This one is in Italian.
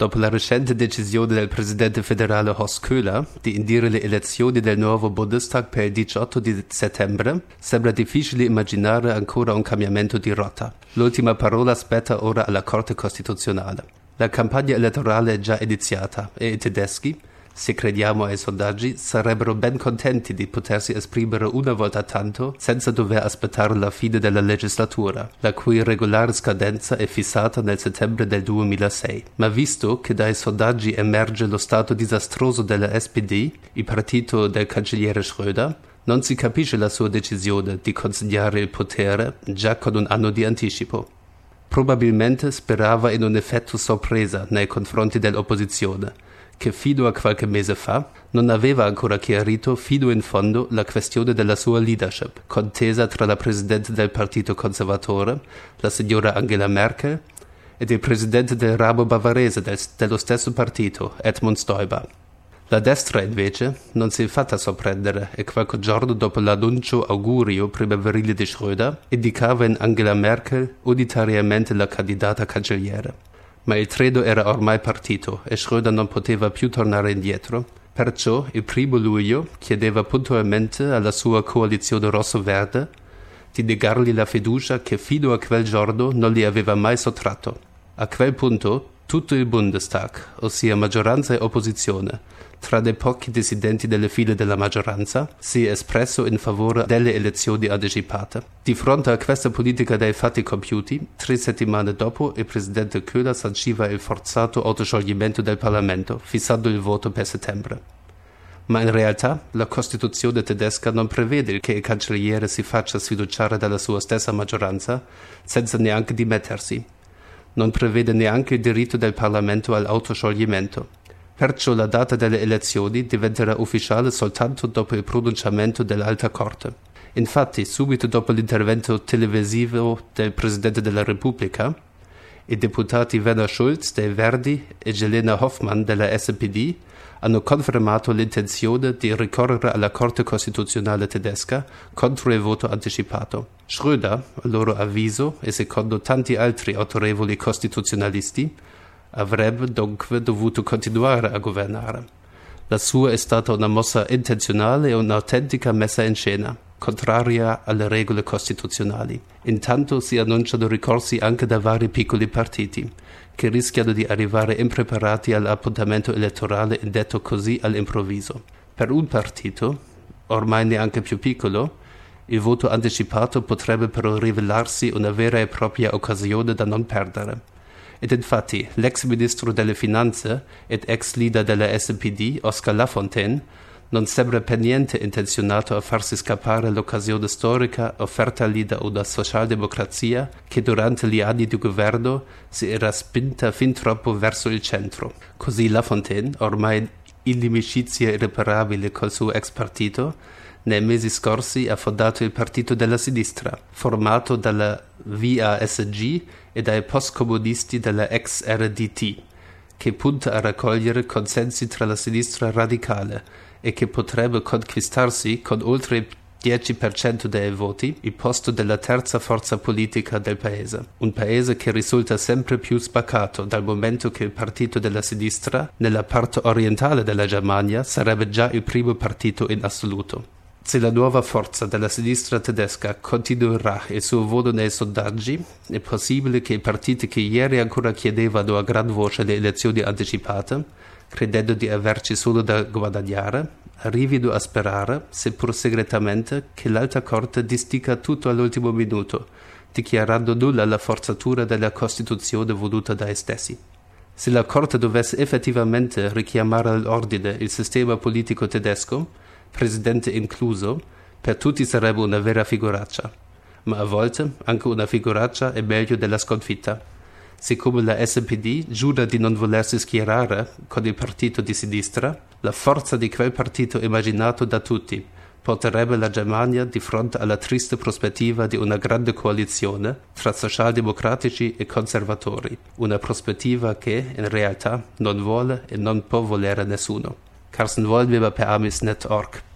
Dopo la recente decisione del presidente federale Horst Köhler di indire le elezioni del nuovo Bundestag per il 18 di settembre, sembra difficile immaginare ancora un cambiamento di rotta. L'ultima parola spetta ora alla Corte Costituzionale. La campagna elettorale è già iniziata e i tedeschi, se crediamo ai sondaggi, sarebbero ben contenti di potersi esprimere una volta tanto senza dover aspettare la fine della legislatura, la cui regolare scadenza è fissata nel settembre del 2006. Ma visto che dai sondaggi emerge lo stato disastroso della SPD, il partito del cancelliere Schröder, non si capisce la sua decisione di consegnare il potere già con un anno di anticipo. Probabilmente sperava in un effetto sorpresa nei confronti dell'opposizione, che fino a qualche mese fa non aveva ancora chiarito fino in fondo la questione della sua leadership, contesa tra la presidente del Partito Conservatore, la signora Angela Merkel, ed il presidente del ramo bavarese dello stesso partito, Edmund Stoiber. La destra, invece, non si è fatta sorprendere e qualche giorno dopo l'annuncio augurio primaverile di Schröder indicava in Angela Merkel unitariamente la candidata cancelliere. Ma il treno era ormai partito e Schröder non poteva più tornare indietro. Perciò il 1 luglio chiedeva puntualmente alla sua coalizione rosso-verde di negargli la fiducia che fino a quel giorno non gli aveva mai sottratto. A quel punto tutto il Bundestag, ossia maggioranza e opposizione, tranne pochi dissidenti delle file della maggioranza, si è espresso in favore delle elezioni anticipate. Di fronte a questa politica dei fatti compiuti, 3 settimane dopo il presidente Köhler sanciva il forzato autoscioglimento del Parlamento, fissando il voto per settembre. Ma in realtà la Costituzione tedesca non prevede che il cancelliere si faccia sfiduciare dalla sua stessa maggioranza senza neanche dimettersi. Non prevede neanche il diritto del Parlamento all'autoscioglimento. Perciò la data delle elezioni diventerà ufficiale soltanto dopo il pronunciamento dell'Alta Corte. Infatti, subito dopo l'intervento televisivo del Presidente della Repubblica, i deputati Werner Schulz dei Verdi e Jelena Hoffmann della SPD hanno confermato l'intenzione di ricorrere alla Corte Costituzionale tedesca contro il voto anticipato. Schröder, a loro avviso e secondo tanti altri autorevoli costituzionalisti, avrebbe dunque dovuto continuare a governare. La sua è stata una mossa intenzionale e un'autentica messa in scena, contraria alle regole costituzionali. Intanto si annunciano ricorsi anche da vari piccoli partiti, che rischiano di arrivare impreparati all'appuntamento elettorale indetto così all'improvviso. Per un partito, ormai neanche più piccolo, il voto anticipato potrebbe però rivelarsi una vera e propria occasione da non perdere. Ed infatti l'ex ministro delle finanze ed ex leader della SPD, Oskar Lafontaine, non sembra per niente intenzionato a farsi scappare l'occasione storica offertagli da una socialdemocrazia che durante gli anni di governo si era spinta fin troppo verso il centro. Così Lafontaine, ormai in inimicizia irreparabile col suo ex partito, nei mesi scorsi ha fondato il Partito della Sinistra, formato dalla VASG e dai postcomunisti della ex RDT, che punta a raccogliere consensi tra la sinistra radicale e che potrebbe conquistarsi con oltre il 10% dei voti il posto della terza forza politica del paese. Un paese che risulta sempre più spaccato dal momento che il partito della sinistra, nella parte orientale della Germania, sarebbe già il primo partito in assoluto. Se la nuova forza della sinistra tedesca continuerà il suo volo nei sondaggi, è possibile che i partiti che ieri ancora chiedevano a gran voce le elezioni anticipate, credendo di averci solo da guadagnare, arrivino a sperare, seppur segretamente, che l'Alta Corte distica tutto all'ultimo minuto, dichiarando nulla la forzatura della Costituzione voluta dai stessi. Se la Corte dovesse effettivamente richiamare all'ordine il sistema politico tedesco, presidente incluso, per tutti sarebbe una vera figuraccia, ma a volte anche una figuraccia è meglio della sconfitta. Siccome la SPD giura di non volersi schierare con il partito di sinistra, la forza di quel partito immaginato da tutti porterebbe la Germania di fronte alla triste prospettiva di una grande coalizione tra socialdemocratici e conservatori, una prospettiva che in realtà non vuole e non può volere nessuno. Carsten Wollweber per Amisnet.org